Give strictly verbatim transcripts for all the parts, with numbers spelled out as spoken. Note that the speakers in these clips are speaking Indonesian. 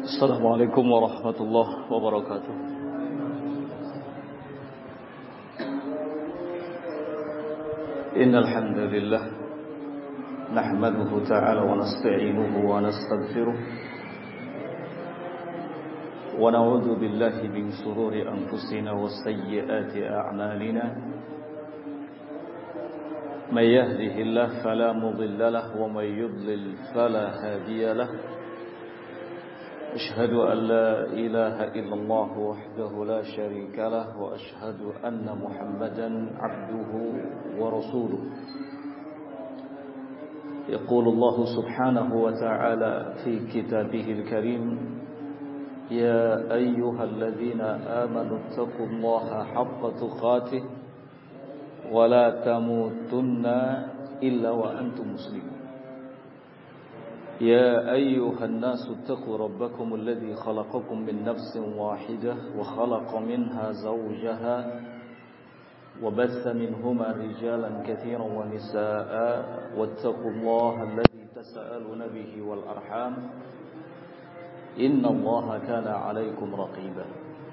Assalamualaikum warahmatullahi wabarakatuh. Innal hamdalillah nahmaduhu ta'ala wa nasta'inuhu wa nastaghfiruh wa na'udzu billahi min shururi anfusina wa sayyiati a'malina. May yahdihillahu fala mudilla lahu wa may yudlil fala hadiya lahu. أشهد أن لا إله إلا الله وحده لا شريك له وأشهد أن محمدا عبده ورسوله. يقول الله سبحانه وتعالى في كتابه الكريم يا أيها الذين آمنوا اتقوا الله حق تقاته ولا تموتن إلا وأنتم مسلمون. يا أيها الناس اتقوا ربكم الذي خلقكم من نفس واحدة وخلق منها زوجها وبث منهما رجالا كثيرا ونساء واتقوا الله الذي تساءلون به والأرحام إن الله كان عليكم رقيبا.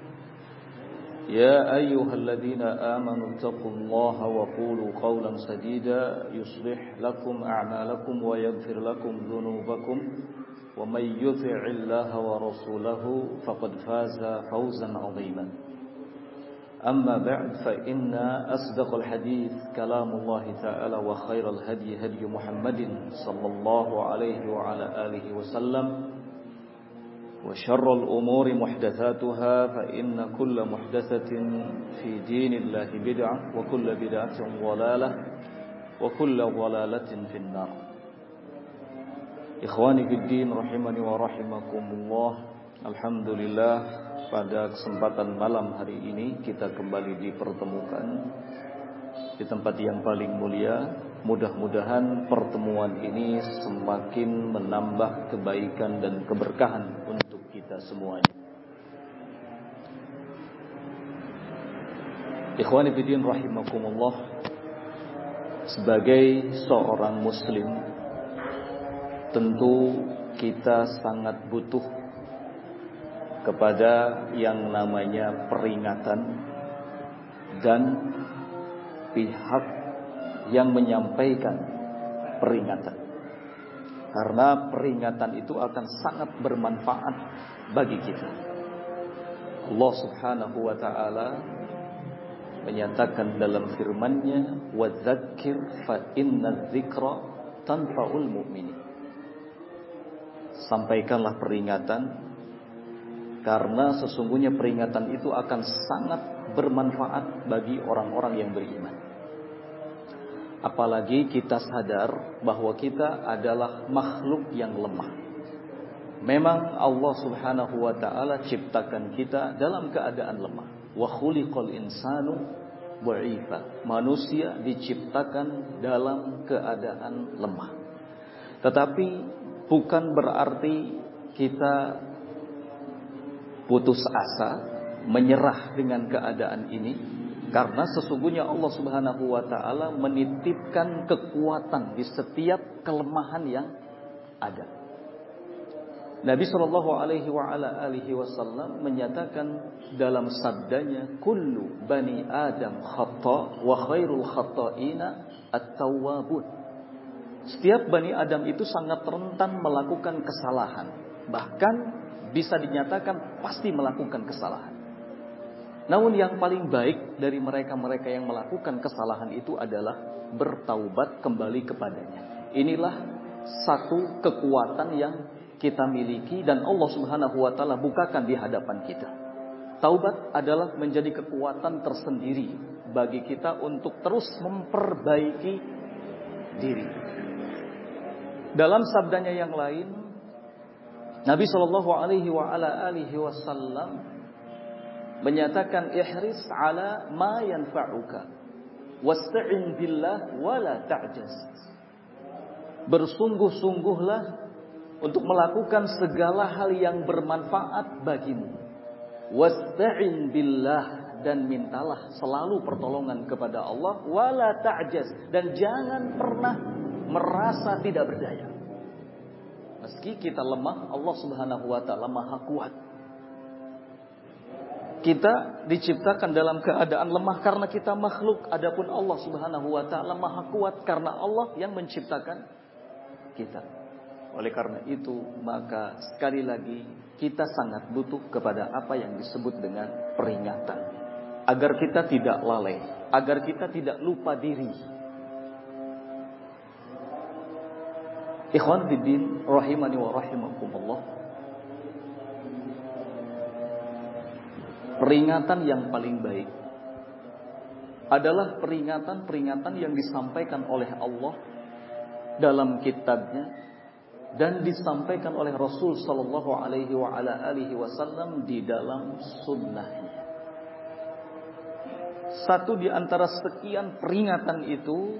يا أيها الذين آمنوا اتقوا الله وقولوا قولا سديدا يصلح لكم أعمالكم ويغفر لكم ذنوبكم ومن يطع الله ورسوله فقد فاز فوزا عظيما. أما بعد فإن أصدق الحديث كلام الله تعالى وخير الهدي هدي محمد صلى الله عليه وعلى آله وسلم وشر الأمور محدثاتها فإن كل محدثة في دين الله بدعة وكل بدعة ضلالة وكل ضلالة في النار. Ikhwani fi din rahimani wa rahimakumullah. Alhamdulillah, pada kesempatan malam hari ini kita kembali dipertemukan di tempat yang paling mulia. Mudah-mudahan pertemuan ini semakin menambah kebaikan dan keberkahan untuk kita semuanya. Ikhwani fillah rahimakumullah, sebagai seorang muslim tentu kita sangat butuh kepada yang namanya peringatan dan pihak yang menyampaikan peringatan, karena peringatan itu akan sangat bermanfaat bagi kita. Allah Subhanahu wa ta'ala menyatakan dalam firman-Nya, "Wadzakir fa inna dzikra tanfa'ul mu'minin." Sampaikanlah peringatan, karena sesungguhnya peringatan itu akan sangat bermanfaat bagi orang-orang yang beriman. Apalagi kita sadar bahwa kita adalah makhluk yang lemah. Memang Allah Subhanahu wa ta'ala ciptakan kita dalam keadaan lemah. Wa khuliqal insanu dha'ifa. Manusia diciptakan dalam keadaan lemah. Tetapi bukan berarti kita putus asa, menyerah dengan keadaan ini. Karena sesungguhnya Allah Subhanahu wa ta'ala menitipkan kekuatan di setiap kelemahan yang ada. Nabi sallallahu alaihi wa ala alihi wasallam menyatakan dalam sabdanya, "Kullu bani Adam khata' wa khairul khata'ina at-tawwabun." Setiap bani Adam itu sangat rentan melakukan kesalahan. Bahkan bisa dinyatakan pasti melakukan kesalahan. Namun yang paling baik dari mereka-mereka yang melakukan kesalahan itu adalah bertaubat kembali kepadanya. Inilah satu kekuatan yang kita miliki dan Allah Subhanahu wa ta'ala bukakan di hadapan kita. Taubat adalah menjadi kekuatan tersendiri bagi kita untuk terus memperbaiki diri. Dalam sabdanya yang lain, Nabi sallallahu alaihi wa ala alihi wasallam menyatakan, ihris ala ma yanfa'uka wasta'in billah wala ta'jaz. Bersungguh-sungguhlah untuk melakukan segala hal yang bermanfaat bagimu. Wasta'in billah, dan mintalah selalu pertolongan kepada Allah. Wala ta'jaz, dan jangan pernah merasa tidak berdaya. Nah, Meski kita lemah, Allah Subhanahu wa taala Maha kuat. Kita diciptakan dalam keadaan lemah karena kita makhluk, adapun Allah Subhanahu wa taala Maha kuat karena Allah yang menciptakan kita. Oleh karena itu, maka sekali lagi kita sangat butuh kepada apa yang disebut dengan peringatan, agar kita tidak lalai, agar kita tidak lupa diri. Ikhwan fiddin rahimani wa rahimakumullah. Peringatan yang paling baik adalah peringatan-peringatan yang disampaikan oleh Allah dalam kitabnya dan disampaikan oleh Rasul sallallahu alaihi wa ala alihi wasallam di dalam sunnahnya. Satu di antara sekian peringatan itu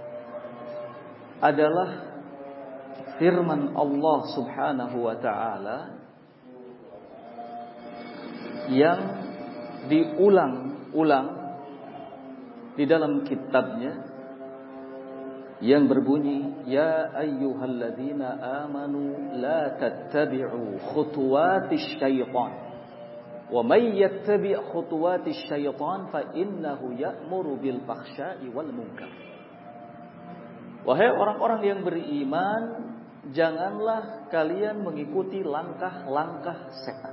adalah firman Allah Subhanahu wa taala yang diulang-ulang di dalam kitabnya yang berbunyi, ya ayyuhalladzina amanu la tattabi'u khutuwatisy syaitan wa may yattabi' khutuwatisy syaitan fa innahu ya'muru bil fahsya'i wal munkar. Wahai orang-orang yang beriman, janganlah kalian mengikuti langkah-langkah setan.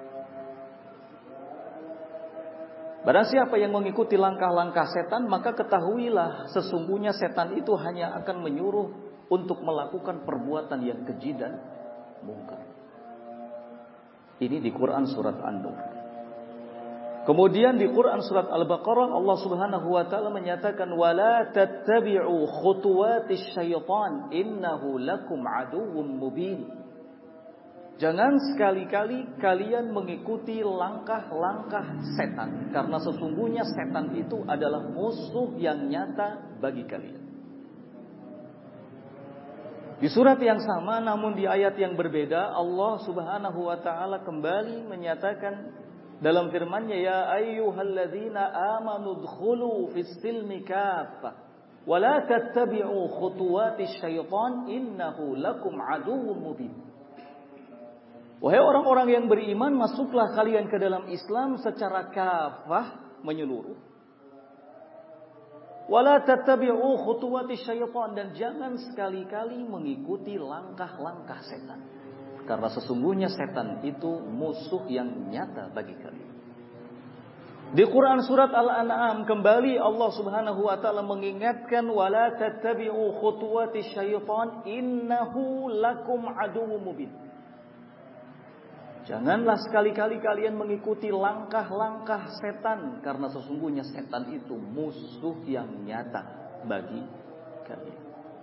Barang siapa yang mengikuti langkah-langkah setan, maka ketahuilah sesungguhnya setan itu hanya akan menyuruh untuk melakukan perbuatan yang keji dan mungkar. Ini di Quran surat An-Nur. Kemudian di Quran surat Al-Baqarah Allah Subhanahu wa taala menyatakan wala tattabi'u khutuwatisy syaitan innahu lakum aduwwum mubin. Jangan sekali-kali kalian mengikuti langkah-langkah setan, karena sesungguhnya setan itu adalah musuh yang nyata bagi kalian. Di surat yang sama namun di ayat yang berbeda, Allah Subhanahu wa taala kembali menyatakan dalam firman-Nya, ya ayyuhalladzina amanu dkhulu fis silmi kaffah wa la tattabi'u khutuwatisy syaitan innahu lakum aduwwum mubin. Wahai orang-orang yang beriman, masuklah kalian ke dalam Islam secara kafah, menyeluruh. Wala tattabi'u khutuwatisy syaitan, dan jangan sekali-kali mengikuti langkah-langkah setan. Karena sesungguhnya setan itu musuh yang nyata bagi kalian. Di Quran surat Al-An'am kembali Allah Subhanahu wa taala mengingatkan wala tattabi'u khutuwatisy syaitan innahu lakum aduwwum mubin. Janganlah sekali-kali kalian mengikuti langkah-langkah setan, karena sesungguhnya setan itu musuh yang nyata bagi kalian.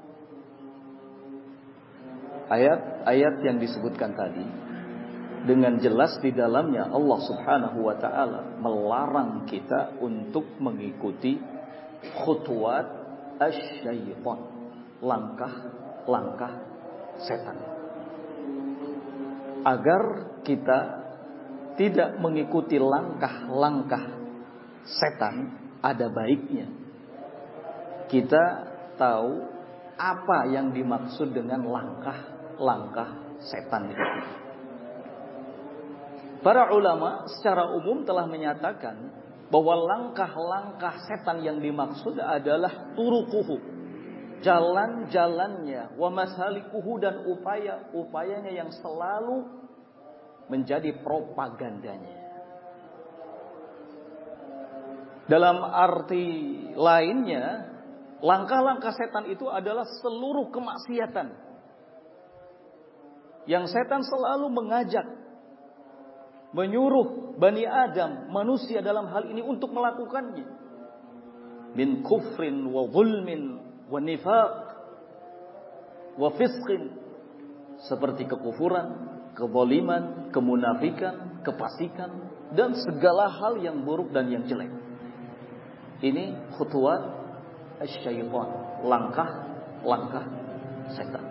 Ayat-ayat yang disebutkan tadi dengan jelas di dalamnya Allah Subhanahu wa taala melarang kita untuk mengikuti khutuwat asy-syaitan, langkah-langkah setan. Agar kita tidak mengikuti langkah-langkah setan, ada baiknya kita tahu apa yang dimaksud dengan langkah-langkah setan itu. Para ulama secara umum telah menyatakan bahwa langkah-langkah setan yang dimaksud adalah turukuhu, jalan-jalannya, wa masalikuhu, dan upaya-upayanya yang selalu menjadi propagandanya. Dalam arti lainnya, langkah-langkah setan itu adalah seluruh kemaksiatan yang setan selalu mengajak, menyuruh Bani Adam, manusia dalam hal ini untuk melakukannya. Min kufrin wa zulmin wa nifaq wa fisqin, seperti kekufuran, kezaliman, kemunafikan, kefasikan, dan segala hal yang buruk dan yang jelek. Ini khutuwat asy-syaitan, langkah-langkah setan.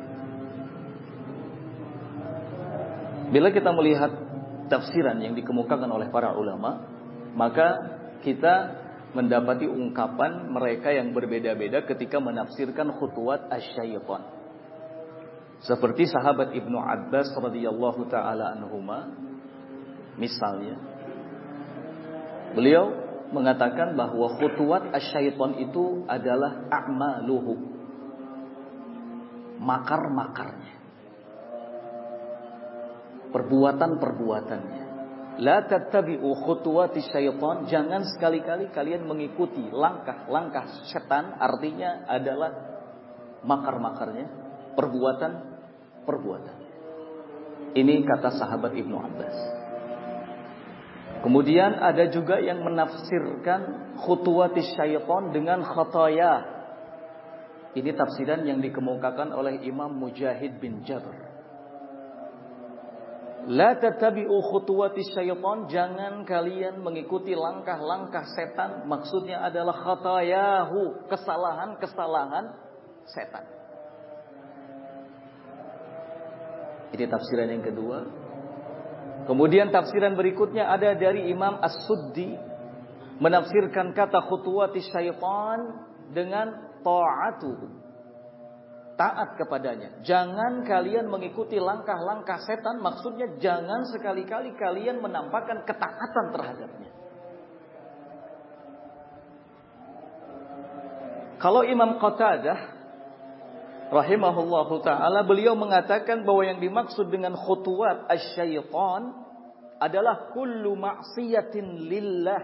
Bila kita melihat tafsiran yang dikemukakan oleh para ulama, maka kita mendapati ungkapan mereka yang berbeda-beda ketika menafsirkan khutuwat asy-syaitan. Seperti sahabat Ibnu Abbas radhiyallahu taala anhuma misalnya, beliau mengatakan bahwa khutuwat asyaiton itu adalah a'maluhu, makar-makarnya, perbuatan-perbuatannya. La tattabi'u khutuwati syaitan, jangan sekali-kali kalian mengikuti langkah-langkah setan, artinya adalah makar-makarnya, perbuatan-perbuatan. Ini kata sahabat Ibnu Abbas. Kemudian ada juga yang menafsirkan khutuwati syaitan dengan khataya. Ini tafsiran yang dikemukakan oleh Imam Mujahid bin Jabr. La tattabi'u khutuwati syaitan, jangan kalian mengikuti langkah-langkah setan, maksudnya adalah khatayahu, kesalahan-kesalahan setan. Ini tafsiran yang kedua. Kemudian tafsiran berikutnya ada dari Imam As-Suddi, menafsirkan kata khutuwati syaitan dengan ta'atuhu, taat kepadanya. Jangan kalian mengikuti langkah-langkah setan, maksudnya jangan sekali-kali kalian menampakkan ketaatan terhadapnya. Kalau Imam Qatadah rahimahullahu ta'ala, beliau mengatakan bahwa yang dimaksud dengan khutuwat asyaitan adalah kullu ma'siyatin lillah.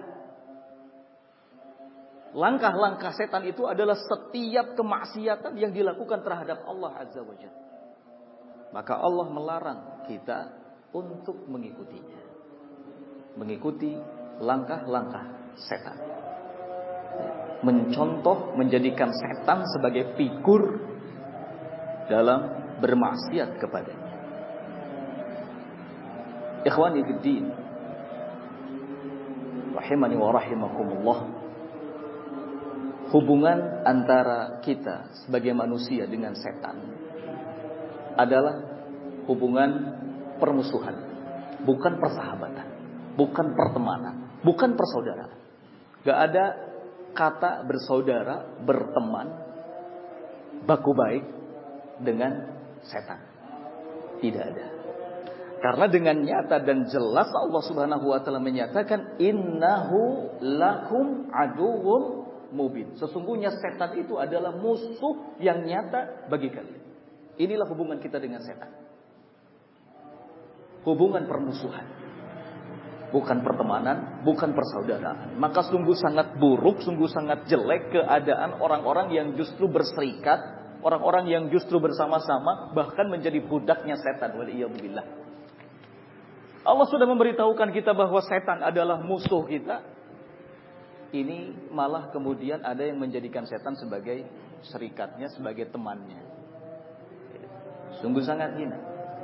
Langkah-langkah setan itu adalah setiap kemaksiatan yang dilakukan terhadap Allah Azza wa Jalla. Maka Allah melarang kita untuk mengikutinya, mengikuti langkah-langkah setan, mencontoh, menjadikan setan sebagai figur dalam bermaksiat kepadanya. Ikhwani fiddin, rahimani wa rahimakumullah. Hubungan antara kita sebagai manusia dengan setan adalah hubungan permusuhan, bukan persahabatan, bukan pertemanan, bukan persaudaraan. Gak ada kata bersaudara, berteman, baku baik dengan setan. Tidak ada. Karena dengan nyata dan jelas Allah Subhanahu wa taala menyatakan innahu lakum aduwwum mubin. Sesungguhnya setan itu adalah musuh yang nyata bagi kalian. Inilah hubungan kita dengan setan. Hubungan permusuhan, bukan pertemanan, bukan persaudaraan. Maka sungguh sangat buruk, sungguh sangat jelek keadaan orang-orang yang justru berserikat, orang-orang yang justru bersama-sama, bahkan menjadi budaknya setan. Waliyadzubillah. Allah sudah memberitahukan kita bahwa setan adalah musuh kita. Ini malah kemudian ada yang menjadikan setan sebagai serikatnya, sebagai temannya. Sungguh sangat hina.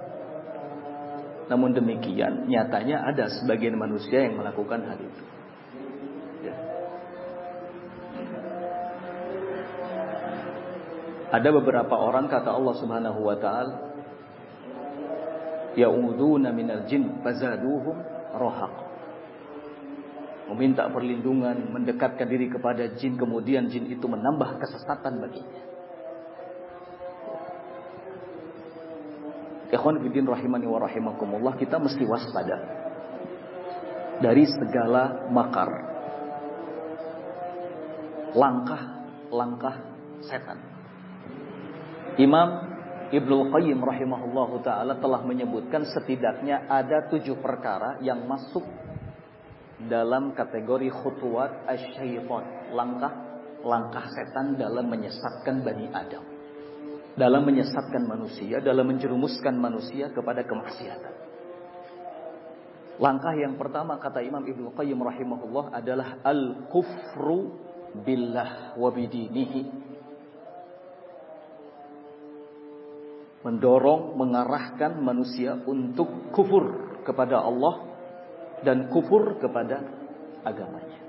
Namun demikian, nyatanya ada sebagian manusia yang melakukan hal itu. Ya. Ada beberapa orang, kata Allah Subhanahu wa taala, ya'uduna minal jin fazaduhum rahaqa. Meminta perlindungan, mendekatkan diri kepada jin, kemudian jin itu menambah kesesatan baginya. Ikhwan fillah rahimani wa rahimakumullah, kita mesti waspada dari segala makar, langkah-langkah setan. Imam Ibnu Qayyim rahimahullahu ta'ala telah menyebutkan setidaknya ada tujuh perkara yang masuk dalam kategori khutuwat asyaiton, langkah-langkah setan dalam menyesatkan Bani Adam, dalam menyesatkan manusia, dalam menjerumuskan manusia kepada kemaksiatan. Langkah yang pertama, kata Imam Ibnu Qayyim rahimahullah, adalah al-kufru billah wa bidinihi. Mendorong, mengarahkan manusia untuk kufur kepada Allah dan kufur kepada agamanya.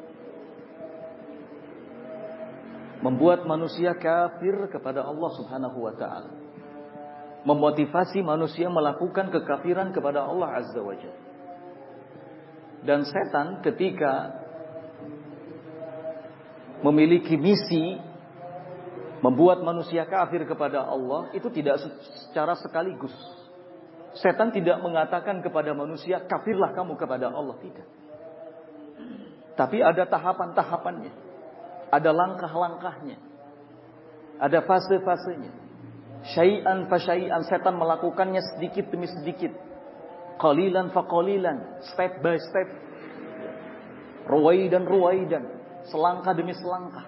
Membuat manusia kafir kepada Allah Subhanahu wa ta'ala. Memotivasi manusia melakukan kekafiran kepada Allah Azza wa Jalla. Dan setan ketika memiliki misi Membuat manusia kafir kepada Allah itu tidak secara sekaligus. Setan tidak mengatakan kepada manusia, kafirlah kamu kepada Allah. Tidak. Tapi ada tahapan-tahapannya. Ada langkah-langkahnya. Ada fase-fasenya. Syai'an fa syai'an, setan melakukannya sedikit demi sedikit. Qalilan fa qalilan, step by step. Ruwaidan ruwaidan, selangkah demi selangkah.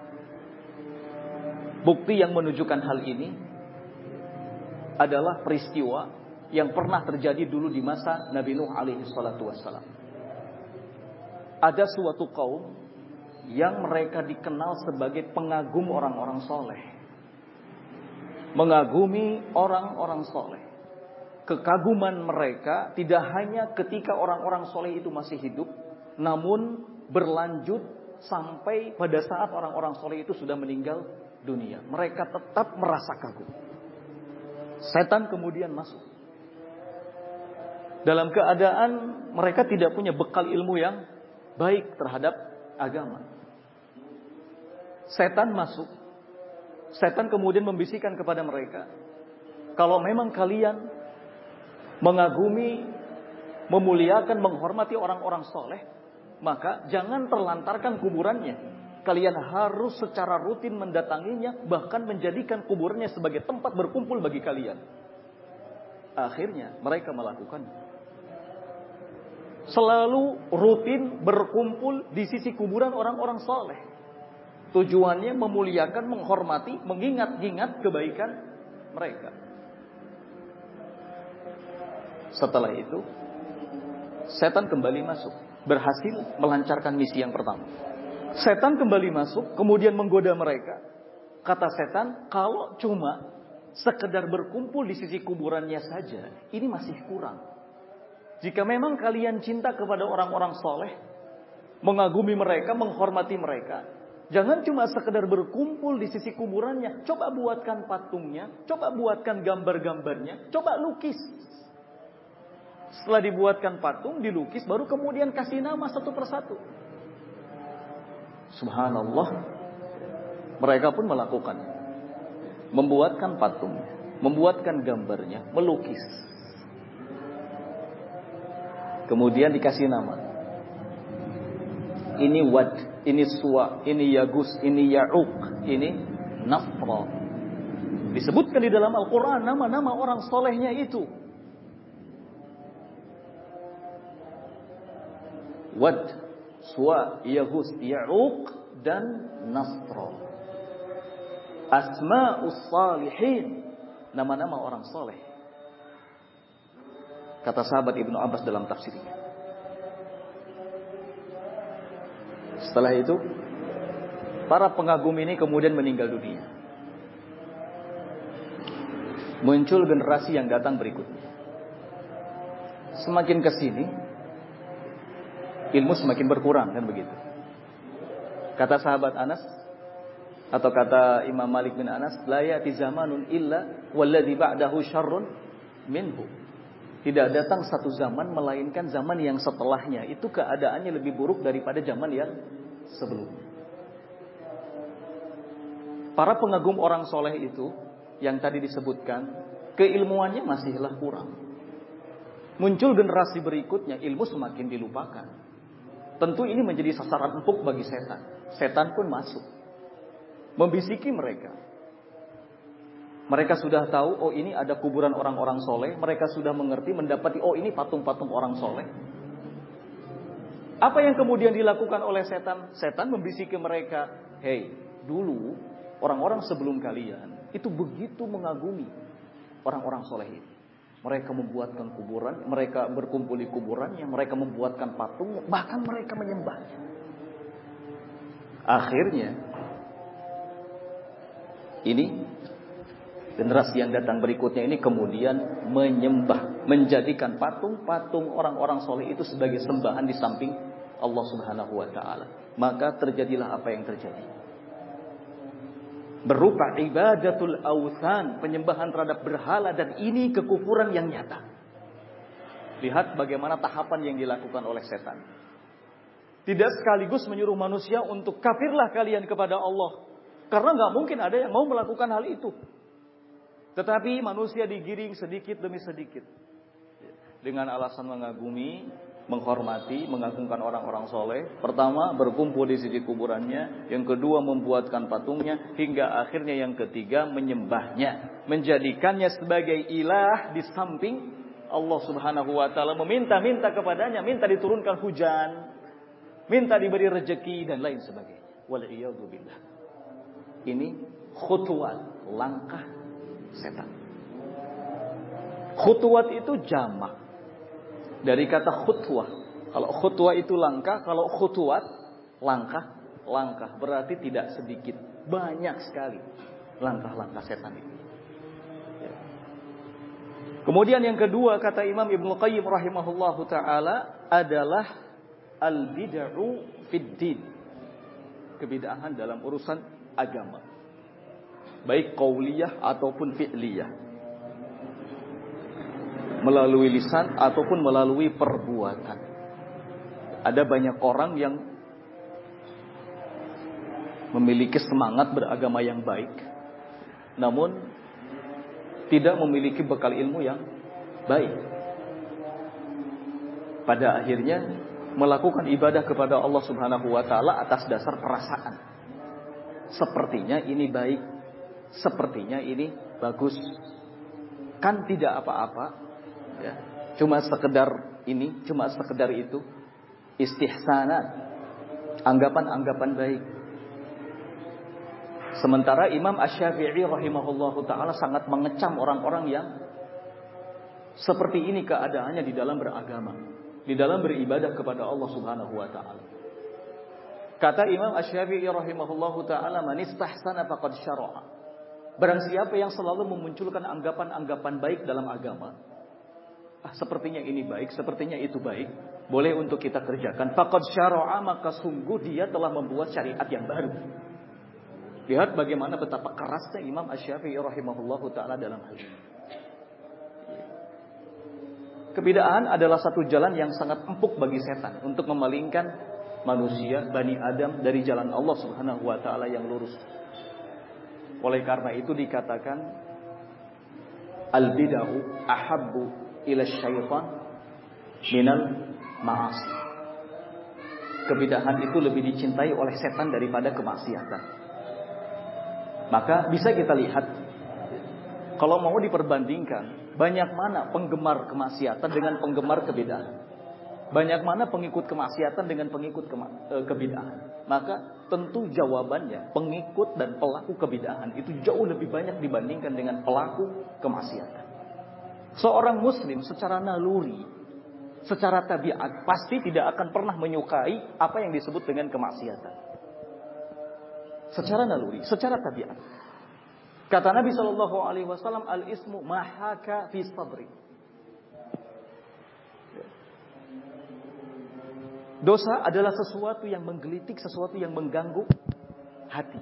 Bukti yang menunjukkan hal ini adalah peristiwa yang pernah terjadi dulu di masa Nabi Nuh alaihi salatu wassalam. Ada suatu kaum yang mereka dikenal sebagai pengagum orang-orang soleh. Mengagumi orang-orang soleh. Kekaguman mereka tidak hanya ketika orang-orang soleh itu masih hidup, namun berlanjut sampai pada saat orang-orang soleh itu sudah meninggal dunia. Mereka tetap merasa kagum. Setan kemudian masuk. Dalam keadaan mereka tidak punya bekal ilmu yang baik terhadap agama. Setan masuk. Setan kemudian membisikkan kepada mereka, kalau memang kalian mengagumi, memuliakan, menghormati orang-orang soleh, maka jangan terlantarkan kuburannya. Kalian harus secara rutin mendatanginya, bahkan menjadikan kuburannya sebagai tempat berkumpul bagi kalian. Akhirnya mereka melakukan. Selalu rutin berkumpul di sisi kuburan orang-orang soleh. Tujuannya memuliakan, menghormati, mengingat-ingat kebaikan mereka. Setelah itu, setan kembali masuk. Berhasil melancarkan misi yang pertama. Setan kembali masuk, kemudian menggoda mereka. Kata setan, kalau cuma sekedar berkumpul di sisi kuburannya saja, ini masih kurang. Jika memang kalian cinta kepada orang-orang soleh, mengagumi mereka, menghormati mereka, jangan cuma sekedar berkumpul di sisi kuburannya. Coba buatkan patungnya, coba buatkan gambar-gambarnya, coba lukis. Setelah dibuatkan patung, dilukis, baru kemudian kasih nama satu persatu. Subhanallah, mereka pun melakukan, membuatkan patungnya, membuatkan gambarnya, melukis. Kemudian dikasih nama. Ini Wad, ini Suwa, ini Yagus, ini Ya'uq, ini Nafra. Disebutkan di dalam Al-Quran nama-nama orang solehnya itu. Wad, Suwa, Yaghus, Ya'uq, dan Nasra. Asma'us salihin, nama-nama orang soleh. Kata sahabat Ibnu Abbas dalam tafsirnya. Setelah itu, para pengagum ini kemudian meninggal dunia. Muncul generasi yang datang berikutnya. Semakin kesini, ilmu semakin berkurang, kan begitu. Kata sahabat Anas, atau kata Imam Malik bin Anas, la ya'ti zamanun illa walladzi ba'dahu syarrun minhu. Tidak datang satu zaman melainkan zaman yang setelahnya itu keadaannya lebih buruk daripada zaman yang sebelumnya. Para pengagum orang soleh itu yang tadi disebutkan, keilmuannya masihlah kurang. Muncul generasi berikutnya, ilmu semakin dilupakan. Tentu ini menjadi sasaran empuk bagi setan. Setan pun masuk, membisiki mereka. Mereka sudah tahu, oh ini ada kuburan orang-orang soleh. Mereka sudah mengerti, mendapati, oh ini patung-patung orang soleh. Apa yang kemudian dilakukan oleh setan? Setan membisiki mereka, hei, dulu orang-orang sebelum kalian itu begitu mengagumi orang-orang soleh ini. Mereka membuatkan kuburan, mereka berkumpul di kuburannya, mereka membuatkan patung, bahkan mereka menyembahnya. Akhirnya, ini generasi yang datang berikutnya ini kemudian menyembah, menjadikan patung-patung orang-orang soleh itu sebagai sembahan di samping Allah Subhanahu wa taala. Maka terjadilah apa yang terjadi. Berupa ibadatul awthan, penyembahan terhadap berhala, dan ini kekufuran yang nyata. Lihat bagaimana tahapan yang dilakukan oleh setan. Tidak sekaligus menyuruh manusia untuk kafirlah kalian kepada Allah. Karena nggak mungkin ada yang mau melakukan hal itu. Tetapi manusia digiring sedikit demi sedikit. Dengan alasan mengagumi, menghormati, mengagungkan orang-orang soleh. Pertama, berkumpul di sisi kuburannya. Yang kedua, membuatkan patungnya. Hingga akhirnya yang ketiga, menyembahnya. Menjadikannya sebagai ilah di samping Allah subhanahu wa ta'ala. Meminta-minta kepadanya. Minta diturunkan hujan. Minta diberi rezeki dan lain sebagainya. Wal'iyadzubillah. Ini khutwat, langkah setan. Khutwat itu jamak dari kata khutwah. Kalau khutwah itu langkah, kalau khutwat langkah, langkah berarti tidak sedikit, banyak sekali langkah-langkah setan itu. Kemudian yang kedua kata Imam Ibnu Qayyim rahimahullahu taala adalah al-bid'u fid din. Kebid'ahan dalam urusan agama. Baik qauliyah ataupun fi'liyah. Melalui lisan ataupun melalui perbuatan. Ada banyak orang yang memiliki semangat beragama yang baik, namun tidak memiliki bekal ilmu yang baik. Pada akhirnya melakukan ibadah kepada Allah Subhanahu wa taala atas dasar perasaan. Sepertinya ini baik, sepertinya ini bagus. Kan tidak apa-apa, ya. Cuma sekedar ini, cuma sekedar itu. Istihsanan, anggapan-anggapan baik. Sementara Imam Asy-Syafi'i rahimahullahu ta'ala sangat mengecam orang-orang yang seperti ini keadaannya di dalam beragama, di dalam beribadah kepada Allah subhanahu wa ta'ala. Kata Imam Asy-Syafi'i rahimahullahu ta'ala, man istahsana faqad syara'a. Barang siapa yang selalu memunculkan anggapan-anggapan baik dalam agama, ah, sepertinya ini baik, sepertinya itu baik, boleh untuk kita kerjakan. Faqad syara'a, maka sungguh dia telah membuat syariat yang baru. Lihat bagaimana betapa kerasnya Imam Asy-Syafi'i rahimahullahu ta'ala dalam hal ini. Kebid'ahan adalah satu jalan yang sangat empuk bagi setan untuk memalingkan manusia, Bani Adam dari jalan Allah subhanahu wa ta'ala yang lurus. Oleh karena itu dikatakan al-bid'u ahabbu ila syaitan minal ma'asi. Kebid'ahan itu lebih dicintai oleh setan daripada kemaksiatan. Maka bisa kita lihat, kalau mau diperbandingkan, banyak mana penggemar kemaksiatan dengan penggemar kebid'ahan, banyak mana pengikut kemaksiatan dengan pengikut kema- e, kebid'ahan. Maka tentu jawabannya pengikut dan pelaku kebid'ahan itu jauh lebih banyak dibandingkan dengan pelaku kemaksiatan. Seorang muslim secara naluri, secara tabiat pasti tidak akan pernah menyukai apa yang disebut dengan kemaksiatan. Secara naluri, secara tabiat. Kata Nabi Shallallahu Alaihi Wasallam, al ismu mahaka fi sadri. Dosa adalah sesuatu yang menggelitik, sesuatu yang mengganggu hati.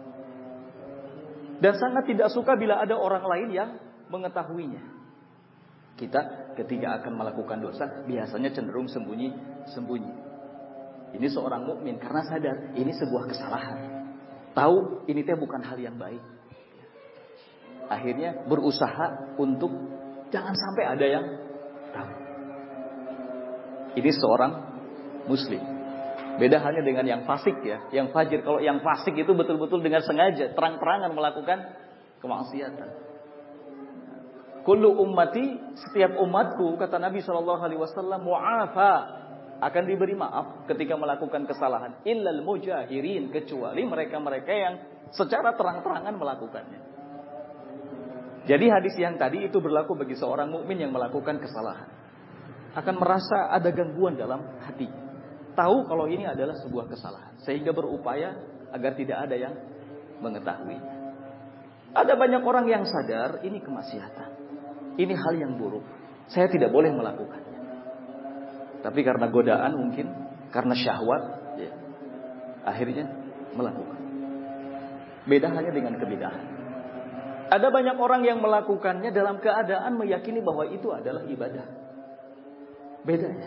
Dan sangat tidak suka bila ada orang lain yang mengetahuinya. Kita ketika akan melakukan dosa biasanya cenderung sembunyi-sembunyi. Ini seorang mukmin karena sadar ini sebuah kesalahan. Tahu ini teh bukan hal yang baik. Akhirnya berusaha untuk jangan sampai ada yang tahu. Ini seorang muslim. Beda halnya dengan yang fasik ya, yang fajir. Kalau yang fasik itu betul-betul dengan sengaja, terang-terangan melakukan kemaksiatan. Kullu ummati, setiap umatku, kata Nabi shallallahu alaihi wasallam, mu'afa, akan diberi maaf ketika melakukan kesalahan. Illal mujahirin, kecuali mereka-mereka yang secara terang-terangan melakukannya. Jadi hadis yang tadi itu berlaku bagi seorang mukmin yang melakukan kesalahan. Akan merasa ada gangguan dalam hati. Tahu kalau ini adalah sebuah kesalahan. Sehingga berupaya agar tidak ada yang mengetahui. Ada banyak orang yang sadar ini kemaksiatan. Ini hal yang buruk. Saya tidak boleh melakukannya. Tapi karena godaan mungkin, karena syahwat, ya, akhirnya melakukan. Beda hanya dengan kebid'ahan. Ada banyak orang yang melakukannya dalam keadaan meyakini bahwa itu adalah ibadah. Bedanya.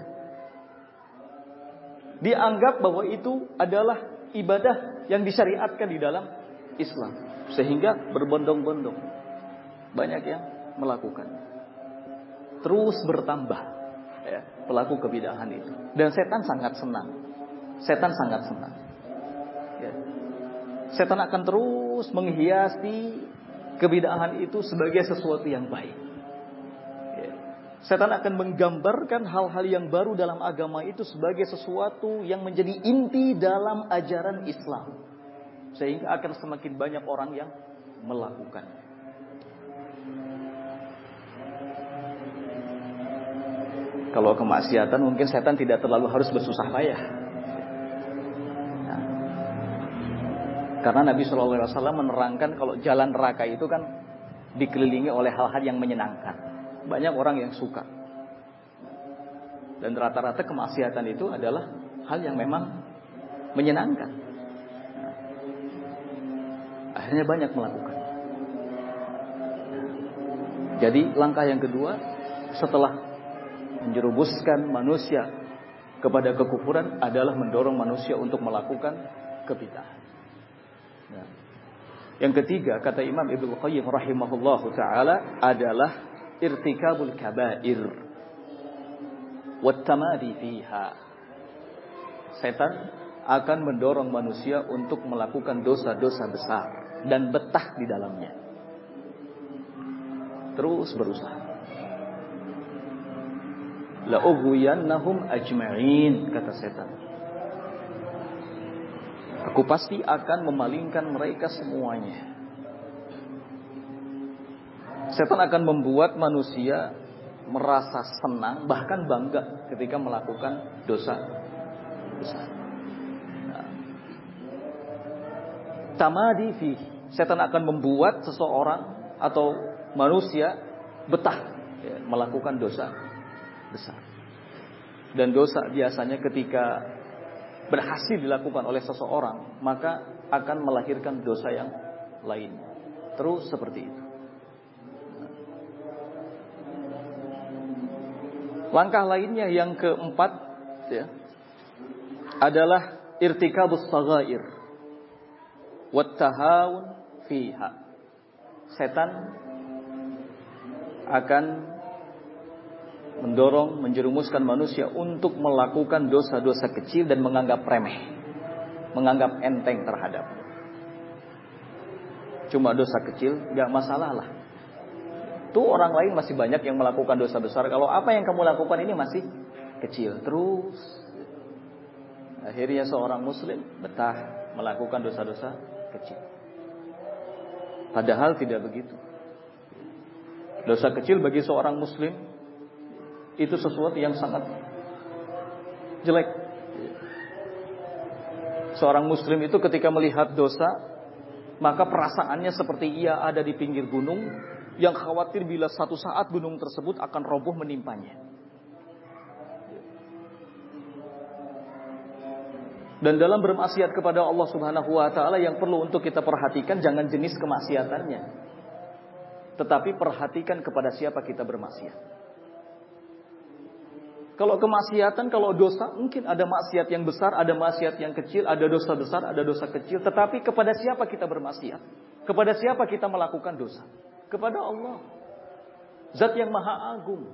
Dianggap bahwa itu adalah ibadah yang disyariatkan di dalam Islam, sehingga berbondong-bondong banyak yang melakukan, terus bertambah ya, pelaku kebid'ahan itu. Dan setan sangat senang, setan sangat senang. Ya. Setan akan terus menghiasi kebid'ahan itu sebagai sesuatu yang baik. Setan akan menggambarkan hal-hal yang baru dalam agama itu sebagai sesuatu yang menjadi inti dalam ajaran Islam. Sehingga akan semakin banyak orang yang melakukan. Kalau kemaksiatan mungkin setan tidak terlalu harus bersusah payah. Nah, karena Nabi shallallahu alaihi wasallam menerangkan kalau jalan neraka itu kan dikelilingi oleh hal-hal yang menyenangkan. Banyak orang yang suka. Dan rata-rata kemaksiatan itu adalah hal yang memang menyenangkan. Nah, akhirnya banyak melakukan. Jadi langkah yang kedua setelah menjerumuskan manusia kepada kekufuran adalah mendorong manusia untuk melakukan kebid'ahan. Nah, yang ketiga kata Imam Ibnu Qayyim rahimahullahu taala adalah irtikabul kabair wattamadi fiha. Setan akan mendorong manusia untuk melakukan dosa-dosa besar dan betah di dalamnya. Terus berusaha. La ughwiyannahum ajma'in, kata setan. Aku pasti akan memalingkan mereka semuanya. Setan akan membuat manusia merasa senang, bahkan bangga ketika melakukan dosa besar. Nah, tamadi fi, setan akan membuat seseorang atau manusia betah ya, melakukan dosa besar. Dan dosa biasanya ketika berhasil dilakukan oleh seseorang, maka akan melahirkan dosa yang lain. Terus seperti itu. Langkah lainnya yang keempat ya, adalah irtikabus saghair wattahawun fiha. Setan akan mendorong, menjerumuskan manusia untuk melakukan dosa-dosa kecil dan menganggap remeh, menganggap enteng terhadap. Cuma dosa kecil, gak masalah lah. Tuh orang lain masih banyak yang melakukan dosa besar. Kalau apa yang kamu lakukan ini masih kecil. Terus akhirnya seorang muslim betah melakukan dosa-dosa kecil. Padahal tidak begitu. Dosa kecil bagi seorang muslim itu sesuatu yang sangat jelek. Seorang muslim itu ketika melihat dosa, maka perasaannya seperti ia ada di pinggir gunung yang khawatir bila satu saat gunung tersebut akan roboh menimpanya. Dan dalam bermaksiat kepada Allah Subhanahu wa taala yang perlu untuk kita perhatikan jangan jenis kemaksiatannya, tetapi perhatikan kepada siapa kita bermaksiat. Kalau kemaksiatan, kalau dosa, mungkin ada maksiat yang besar, ada maksiat yang kecil, ada dosa besar, ada dosa kecil, tetapi kepada siapa kita bermaksiat? Kepada siapa kita melakukan dosa? Kepada Allah, Zat yang Maha Agung.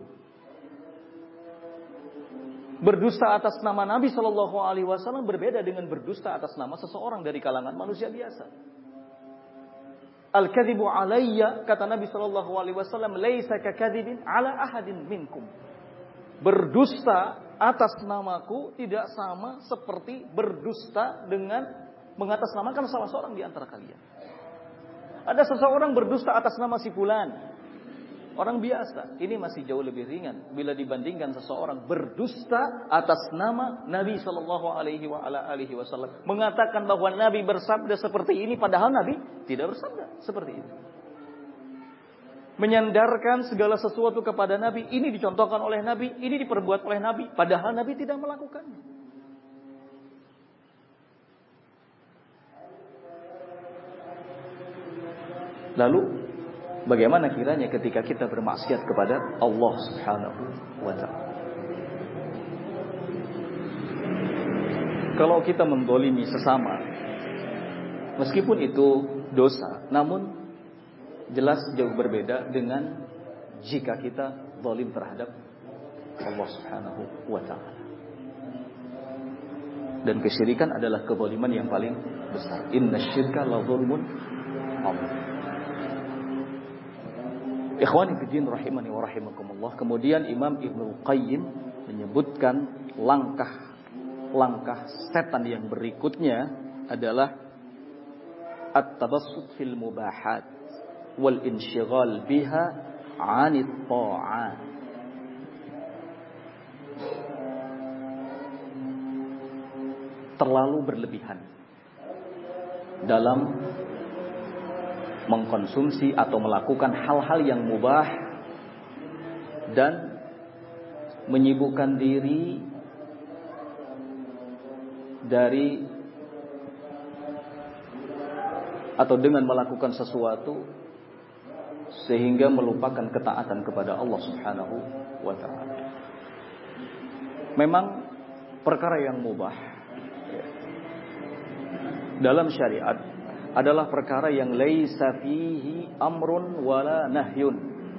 Berdusta atas nama Nabi Shallallahu Alaihi Wasallam berbeda dengan berdusta atas nama seseorang dari kalangan manusia biasa. Al-kadhibu alayya, kata Nabi Shallallahu Alaihi Wasallam, laisa kakadzibin ala ahadin minkum. Berdusta atas namaku tidak sama seperti berdusta dengan mengatasnamakan salah seorang di antara kalian. Ada seseorang berdusta atas nama si fulan, orang biasa. Ini masih jauh lebih ringan bila dibandingkan seseorang berdusta atas nama Nabi Shallallahu Alaihi Wasallam, mengatakan bahwa Nabi bersabda seperti ini, padahal Nabi tidak bersabda seperti itu. Menyandarkan segala sesuatu kepada Nabi, ini dicontohkan oleh Nabi, ini diperbuat oleh Nabi, padahal Nabi tidak melakukannya. Lalu bagaimana kiranya ketika kita bermaksiat kepada Allah Subhanahu wa taala? Kalau kita mendolimi sesama, Meskipun itu dosa, namun jelas jauh berbeda dengan jika kita zalim terhadap Allah Subhanahu wa ta'ala. Dan kesyirikan adalah kezaliman yang paling besar. Inna syirka la zulmun azim. Ikhwani fiddin rahimani wa rahimakumullah. Kemudian Imam Ibnu Qayyim menyebutkan langkah-langkah setan yang berikutnya adalah at-tabassut fil mubahat wal insyighal biha 'anit ta'at. Terlalu berlebihan dalam mengkonsumsi atau melakukan hal-hal yang mubah dan menyibukkan diri dari atau dengan melakukan sesuatu sehingga melupakan ketaatan kepada Allah Subhanahu wa ta'ala. Memang perkara yang mubah dalam syariat adalah perkara yang laisa fihi amrun wala nahyun.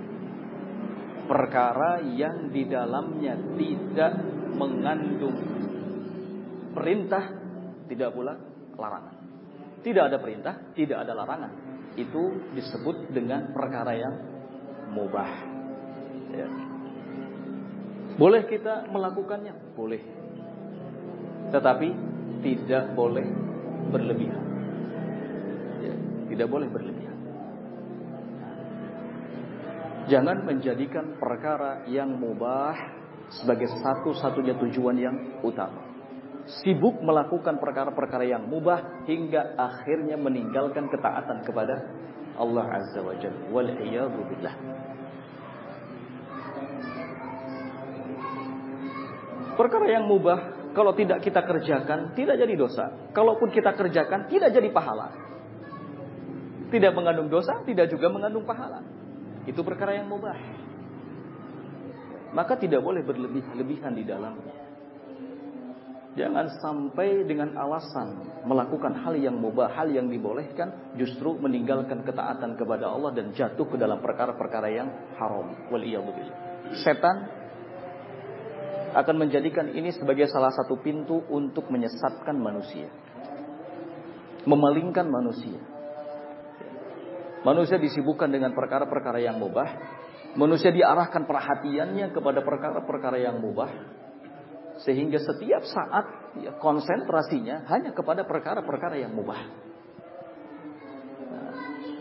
Perkara yang di dalamnya tidak mengandung perintah, tidak pula larangan. Tidak ada perintah, tidak ada larangan. Itu disebut dengan perkara yang mubah. Ya. Boleh kita melakukannya? Boleh. Tetapi tidak boleh berlebihan. Ya, tidak boleh berlebihan. Jangan menjadikan perkara yang mubah sebagai satu-satunya tujuan yang utama. Sibuk melakukan perkara-perkara yang mubah hingga akhirnya meninggalkan ketaatan kepada Allah Azza wa Jalla. Wal iyadu billah. Perkara yang mubah kalau tidak kita kerjakan tidak jadi dosa. Kalaupun kita kerjakan tidak jadi pahala. Tidak mengandung dosa, tidak juga mengandung pahala. Itu perkara yang mubah. Maka tidak boleh berlebih-lebihan di dalamnya. Jangan sampai dengan alasan melakukan hal yang mubah, hal yang dibolehkan, justru meninggalkan ketaatan kepada Allah dan jatuh ke dalam perkara-perkara yang haram. Waliyadzubillah. Setan akan menjadikan ini sebagai salah satu pintu untuk menyesatkan manusia, memalingkan manusia. Manusia disibukkan dengan perkara-perkara yang mubah, manusia diarahkan perhatiannya kepada perkara-perkara yang mubah, sehingga setiap saat ya, konsentrasinya hanya kepada perkara-perkara yang mubah. Nah,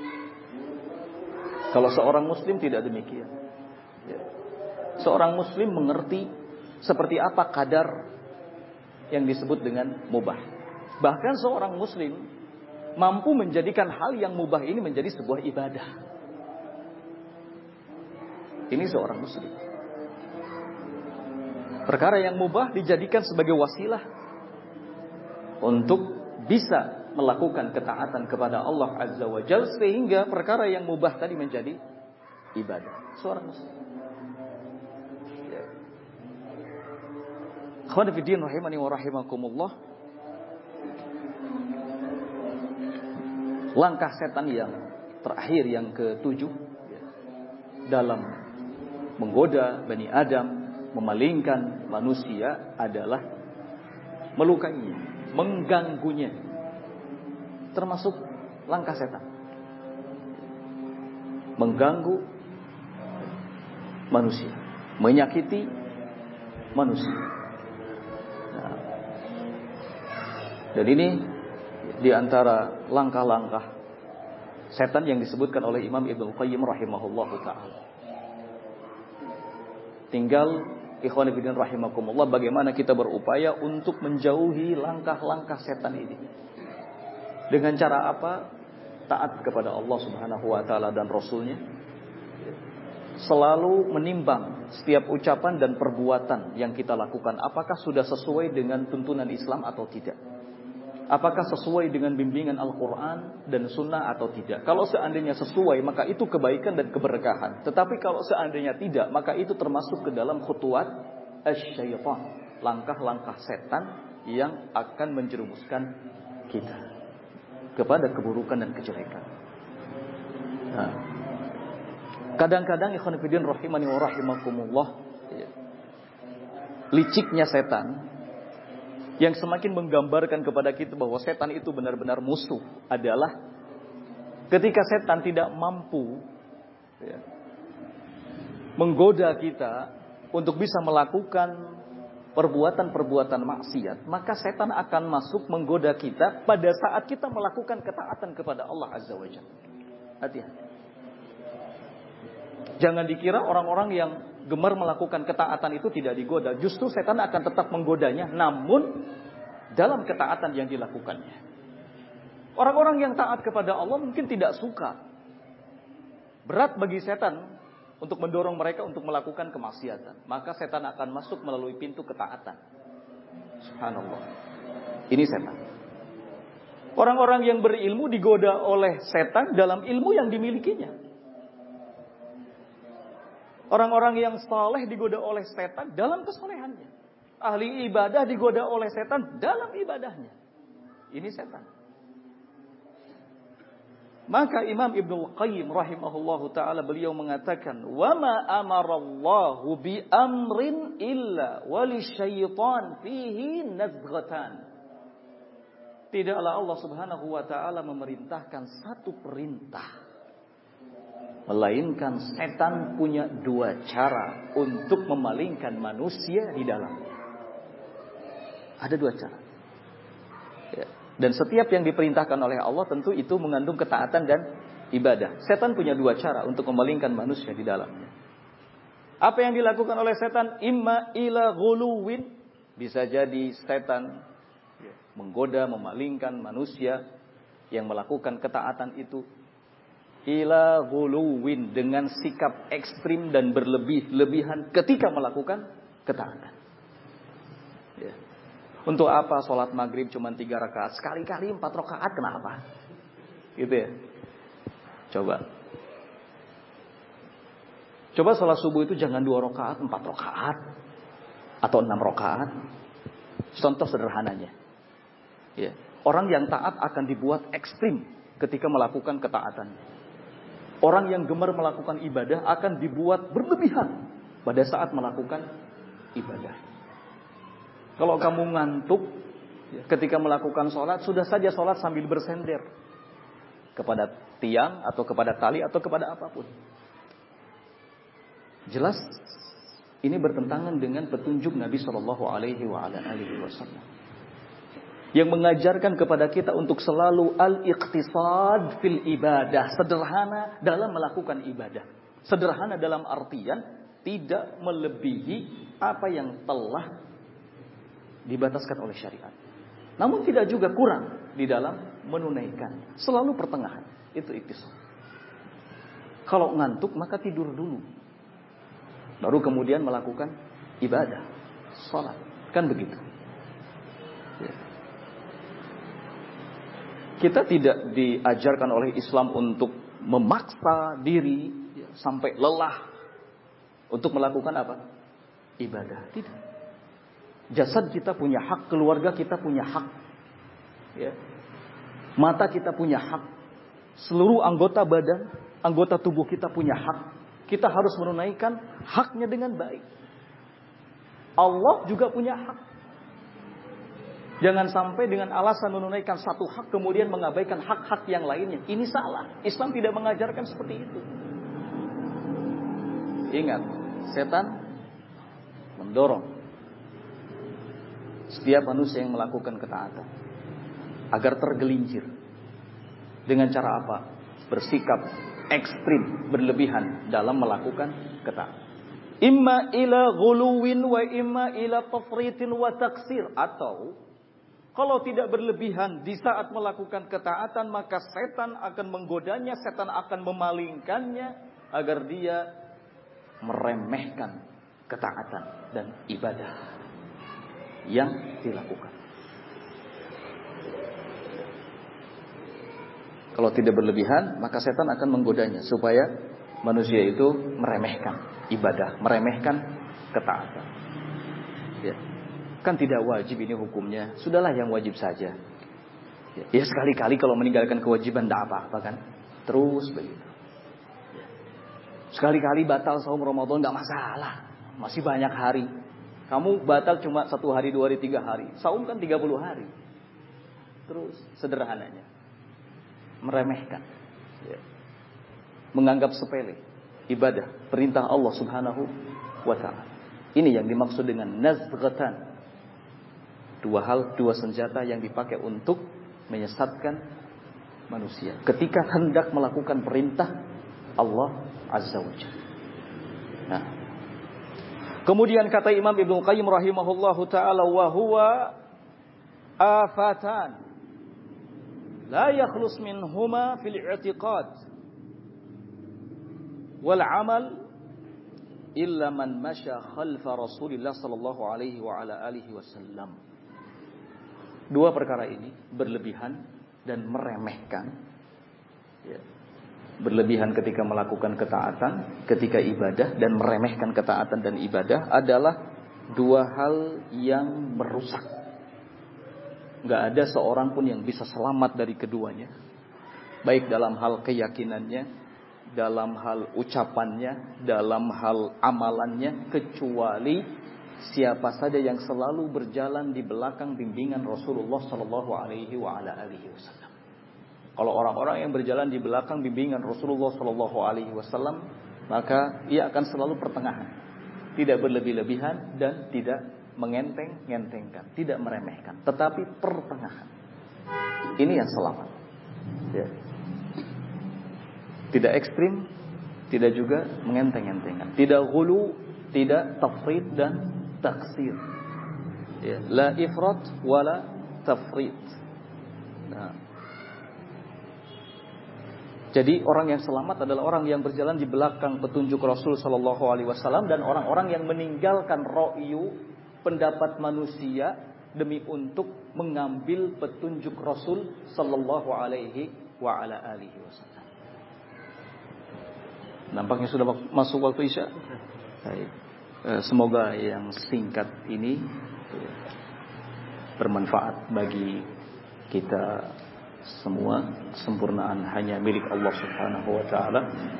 kalau seorang muslim tidak demikian. Ya. Seorang muslim mengerti seperti apa kadar yang disebut dengan mubah. Bahkan seorang muslim mampu menjadikan hal yang mubah ini menjadi sebuah ibadah. Ini seorang muslim. Perkara yang mubah dijadikan sebagai wasilah untuk bisa melakukan ketaatan kepada Allah Azza wa Jalla, sehingga perkara yang mubah tadi menjadi ibadah. Seorang muslim. Ikhwan fillah rahimani wa rahimakumullah. Langkah setan yang terakhir, yang ketujuh, dalam menggoda Bani Adam, memalingkan manusia adalah melukainya, mengganggunya. Termasuk langkah setan. Mengganggu manusia, menyakiti manusia. Nah, dan ini di antara langkah-langkah setan yang disebutkan oleh Imam Ibnu Qayyim rahimahullahu ta'ala. Tinggal ikhwan fillah rahimakumullah, bagaimana kita berupaya untuk menjauhi langkah-langkah setan ini. Dengan cara apa? Taat kepada Allah Subhanahu wa ta'ala dan Rasulnya. Selalu menimbang setiap ucapan dan perbuatan yang kita lakukan, apakah sudah sesuai dengan tuntunan Islam atau tidak. Apakah sesuai dengan bimbingan Al-Quran dan Sunnah atau tidak. Kalau seandainya sesuai, maka itu kebaikan dan keberkahan. Tetapi kalau seandainya tidak, maka itu termasuk ke dalam khutuwat asy-syaitan, langkah-langkah setan yang akan menjerumuskan kita. kepada keburukan dan kejelekan. Nah, kadang-kadang ikhwan fillah rahimani wa rahimakumullah, ya, liciknya setan yang semakin menggambarkan kepada kita bahwa setan itu benar-benar musuh adalah ketika setan tidak mampu, ya, menggoda kita untuk bisa melakukan perbuatan-perbuatan maksiat, maka setan akan masuk menggoda kita pada saat kita melakukan ketaatan kepada Allah Azza wa Jalla. Hati-hati. Jangan dikira orang-orang yang gemar melakukan ketaatan itu tidak digoda. Justru setan akan tetap menggodanya, namun dalam ketaatan yang dilakukannya. Orang-orang yang taat kepada Allah mungkin tidak suka. Berat bagi setan untuk mendorong mereka untuk melakukan kemaksiatan. Maka setan akan masuk melalui pintu ketaatan. Subhanallah. Ini setan. Orang-orang yang berilmu digoda oleh setan dalam ilmu yang dimilikinya. Orang-orang yang saleh digoda oleh setan dalam kesolehannya. Ahli ibadah digoda oleh setan dalam ibadahnya. Ini setan. Maka Imam Ibnul Qayyim rahimahullahu ta'ala beliau mengatakan, wa ma amarallahu bi amrin illa walisyaitan fihi nazghatan. Tidaklah Allah subhanahu wa ta'ala memerintahkan satu perintah, melainkan setan punya dua cara untuk memalingkan manusia di dalamnya. Ada dua cara. Ya. Dan setiap yang diperintahkan oleh Allah tentu itu mengandung ketaatan dan ibadah. Setan punya dua cara untuk memalingkan manusia di dalamnya. Apa yang dilakukan oleh setan? Imma ila ghuluwin. Bisa jadi setan menggoda, memalingkan manusia yang melakukan ketaatan itu ila ghuluwin, dengan sikap ekstrim dan berlebih-lebihan ketika melakukan ketaatan. Ya. Untuk apa sholat maghrib cuma tiga rakaat, sekali-kali empat rakaat, kenapa? Gitu ya. Coba. Coba sholat subuh itu jangan dua rakaat, empat rakaat, atau enam rakaat. Contoh sederhananya. Ya. Orang yang taat akan dibuat ekstrim ketika melakukan ketaatan. Orang yang gemar melakukan ibadah akan dibuat berlebihan pada saat melakukan ibadah. Kalau kamu ngantuk ketika melakukan sholat, sudah saja sholat sambil bersender kepada tiang atau kepada tali atau kepada apapun. Jelas ini bertentangan dengan petunjuk Nabi Shallallahu Alaihi Wasallam yang mengajarkan kepada kita untuk selalu al-iqtisad fil ibadah, sederhana dalam melakukan ibadah. Sederhana dalam artian tidak melebihi apa yang telah dibataskan oleh syariat. Namun tidak juga kurang di dalam menunaikan. Selalu pertengahan. Itu ikhtisar. Kalau ngantuk maka tidur dulu. Baru kemudian melakukan ibadah. Salat. Kan begitu. Ya. Kita tidak diajarkan oleh Islam untuk memaksa diri ya, sampai lelah untuk melakukan apa? Ibadah. Tidak. Jasad kita punya hak, keluarga kita punya hak, ya. Mata kita punya hak, seluruh anggota badan, anggota tubuh kita punya hak. Kita harus menunaikan haknya dengan baik. Allah juga punya hak. Jangan sampai dengan alasan menunaikan satu hak kemudian mengabaikan hak-hak yang lainnya. Ini salah. Islam tidak mengajarkan seperti itu. Ingat, setan mendorong setiap manusia yang melakukan ketaatan agar tergelincir. Dengan cara apa? Bersikap ekstrim, berlebihan dalam melakukan ketaatan. Imma ila ghuluwin wa imma ila tafritin wa taksir. Atau kalau tidak berlebihan di saat melakukan ketaatan, maka setan akan menggodanya, setan akan memalingkannya agar dia meremehkan ketaatan dan ibadah yang dilakukan. Kalau tidak berlebihan, maka setan akan menggodanya supaya manusia itu meremehkan ibadah, meremehkan ketaatan. Ya. Kan tidak wajib ini hukumnya, sudahlah yang wajib saja. Ya sekali-kali kalau meninggalkan kewajiban tidak apa-apa kan. Terus begitu. Sekali-kali batal saum Ramadan tidak masalah. Masih banyak hari. Kamu batal cuma satu hari, dua hari, tiga hari. Saum kan tiga puluh hari. Terus sederhananya. Meremehkan. Ya. Menganggap sepele. Ibadah. Perintah Allah subhanahu wa ta'ala. Ini yang dimaksud dengan nazghatan. Dua hal, dua senjata yang dipakai untuk menyesatkan manusia ketika hendak melakukan perintah Allah Azza wa Jalla. Nah. Kemudian kata Imam Ibnu Qayyim rahimahullahu taala, wa huwa afatan la yakhlus minhuma fil i'tiqad wal amal illa man masya khalfa Rasulillah sallallahu alaihi wa ala alihi wasallam. Dua perkara ini berlebihan dan meremehkan. Ya. Berlebihan ketika melakukan ketaatan, ketika ibadah, dan meremehkan ketaatan dan ibadah adalah dua hal yang merusak. Gak ada seorang pun yang bisa selamat dari keduanya. Baik dalam hal keyakinannya, dalam hal ucapannya, dalam hal amalannya, kecuali siapa saja yang selalu berjalan di belakang bimbingan Rasulullah sallallahu alaihi wa ala alihi wasallam. Kalau orang-orang yang berjalan di belakang bimbingan Rasulullah sallallahu alaihi wasallam, maka ia akan selalu pertengahan, tidak berlebih-lebihan dan tidak mengenteng-ngentengkan, tidak meremehkan, tetapi pertengahan. Ini yang selamat. Ya. Tidak ekstrim, tidak juga mengenteng-ngentengkan, tidak ghulu, tidak tafrid dan taksir. Ya. La ifrat wala tafrid. Nah. Jadi orang yang selamat adalah orang yang berjalan di belakang petunjuk Rasul sallallahu alaihi wasallam dan orang-orang yang meninggalkan ra'yu, pendapat manusia demi untuk mengambil petunjuk Rasul sallallahu alaihi wa ala alihi wasallam. Nampaknya sudah masuk waktu Isya. Baik. Semoga yang singkat ini bermanfaat bagi kita semua. Kesempurnaan hanya milik Allah Subhanahu wa taala.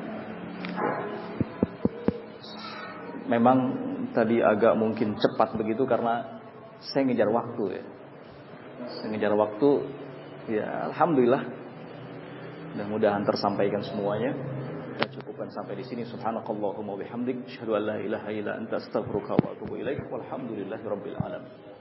Memang tadi agak mungkin cepat begitu karena saya ngejar waktu ya. Saya ngejar waktu ya, alhamdulillah. Mudah-mudahan tersampaikan semuanya. Kita cukupkan sampai di sini. Subhanakallahumma wa bihamdik, asyhadu an la ilaha illa anta, astaghfiruka wa atubu ilaik. Walhamdulillahirabbil alamin.